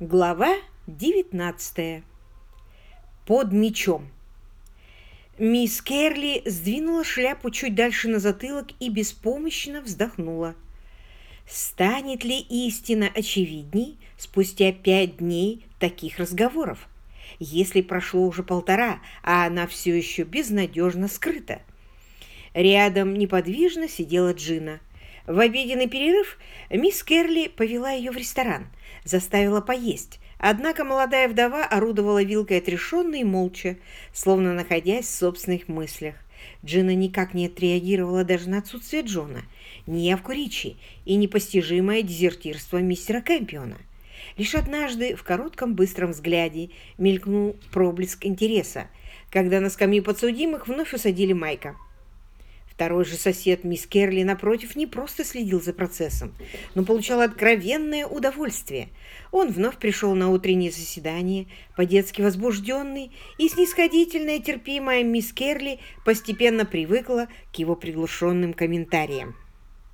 Глава 19. Под мечом. Мисс Керли сдвинула шляпу чуть дальше на затылок и беспомощно вздохнула. Станет ли истина очевидней спустя 5 дней таких разговоров, если прошло уже 1,5, а она все еще безнадежно скрыта? Рядом неподвижно сидела Джина. В обеденный перерыв мисс Керли повела ее в ресторан, заставила поесть, однако молодая вдова орудовала вилкой отрешенно и молча, словно находясь в собственных мыслях. Джина никак не отреагировала даже на отсутствие Джона, ни явку Ричи и непостижимое дезертирство мистера Кэмпиона. Лишь однажды в коротком быстром взгляде мелькнул проблеск интереса, когда на скамью подсудимых вновь усадили Майка. Второй же сосед, мисс Керли, напротив, не просто следил за процессом, но получал откровенное удовольствие. Он вновь пришел на утреннее заседание, по-детски возбужденный, и снисходительная терпимая мисс Керли постепенно привыкла к его приглушенным комментариям.